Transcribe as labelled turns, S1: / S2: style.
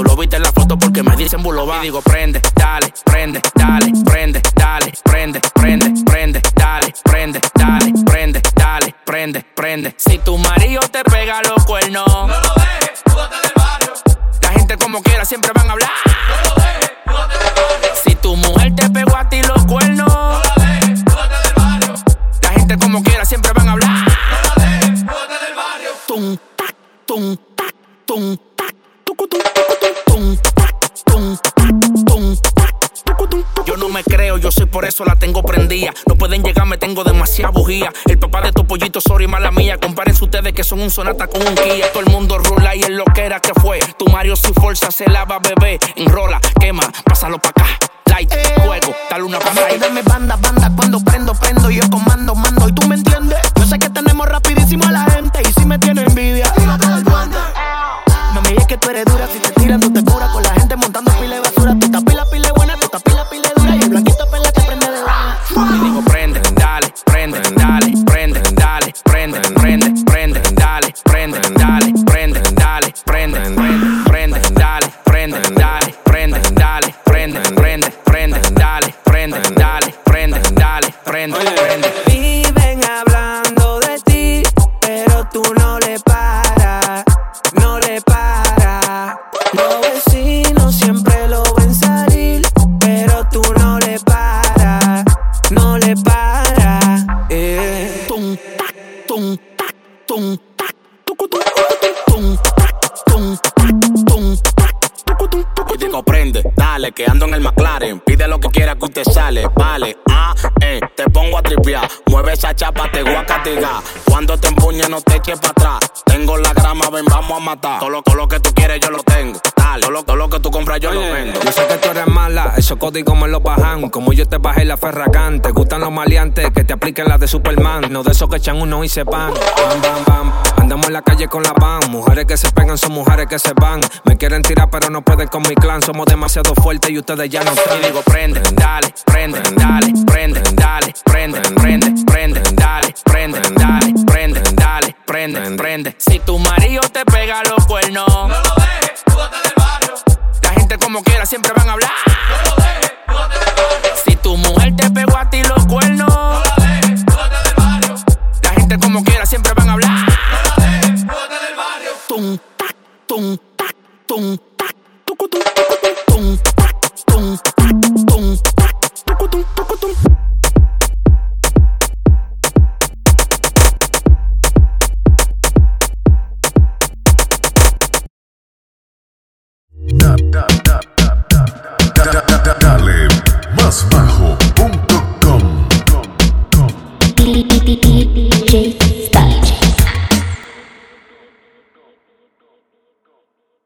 S1: Tú lo viste en la foto porque me dicen bulova. Y digo prende, dale, prende, dale, prende, dale, prende, prende, prende, dale, prende, dale, prende, dale, prende, prende. Si tu marido te pega los cuernos, no lo dejes, múdate del barrio. La gente como quiera siempre van a hablar. No lo dejes, múdate del barrio. Si tu mujer te pegó a ti los cuernos, no lo dejes, múdate del barrio. La gente como quiera siempre van a hablar. No lo dejes, múdate del barrio. Tum, tac, tum, tac, tum, tac, tucutum, tum, tac, tum, tac, tum, tac, tucutum. Yo no me creo, yo soy por eso la tengo prendida. No pueden llegar, me tengo demasiada bujía. El papá de tu pollito, sorry, mala mía. Compárense ustedes que son un Sonata con un Kia. Todo el mundo rula y es lo que era que fue. Tu Mario sin fuerza se lava, bebé. Enrola, quema, pásalo pa' acá. Light, fuego, dale una pasada.
S2: De mi banda, cuando prendo, yo comando, mando. ¿Y tú me entiendes? Yo sé que tenemos rapidísimo a la gente. Y si me tiene envidia, mami, es que tú eres dura. Si te tiran, tú te curas. Con la gente montando pila de basura. Tú estás pila buena, tú estás pila dura. Y el blanquito pela te prende de una.
S1: Y digo prende, dale, prende, dale, prende, dale, prende, prende, prende, dale, prende, dale, prende, dale, prende, prende, dale, prende, dale, prende, dale, prende, prende, prende, dale, prende, dale, prende, dale, prende, prende.
S3: Viven hablando de ti, pero tú no le paras, no le paras. Los vecinos siempre lo ven salir, pero tú no le paras, no le paras.
S2: Tum, tac, tum, tac, tum, tac, tucutum, tum, tac, tum, tac, tum, tac, tucutum.
S4: Y digo prende, dale, que ando en el McLaren. Pide lo que quiera que usted sale, vale, te pongo a tripear. Mueve esa chapa, te voy a castigar. Cuando te empuñe no te eches para atrás. Tengo la grama, ven, vamos a matar. Todo lo que tú quieres yo lo tengo, dale. Todo lo que tú compras yo lo vendo.
S5: Yo sé que tú eres mala, esos códigos me los bajan. Como yo te bajé la ferragán. Te gustan los maleantes, que te apliquen las de Superman. No de esos que echan uno y se van. Bam, bam, bam. Andamos en la calle con la van. Mujeres que se pegan son mujeres que se van. Me quieren tirar pero no pueden con mi clan. Somos demasiado fuertes y ustedes ya no están.
S1: Y digo prende, dale, prende, dale, prende, dale, prende, prende, prende, dale, prende, dale, prende, dale, prende, prende. Si tu marido te pega los cuernos, no lo dejes, múdate del barrio. La gente como quiera siempre van a hablar. No lo dejes, múdate del barrio. Si tu mujer te pegó a ti los cuernos, no lo dejes, múdate del barrio. La gente como quiera siempre van a hablar. No lo dejes, múdate del barrio.
S2: Tum, tac, tum, tac, tum, tac, tucutum, tum, tac, tum, tac, tum, tac, tucutum, tucutum.
S6: Dale más bajo.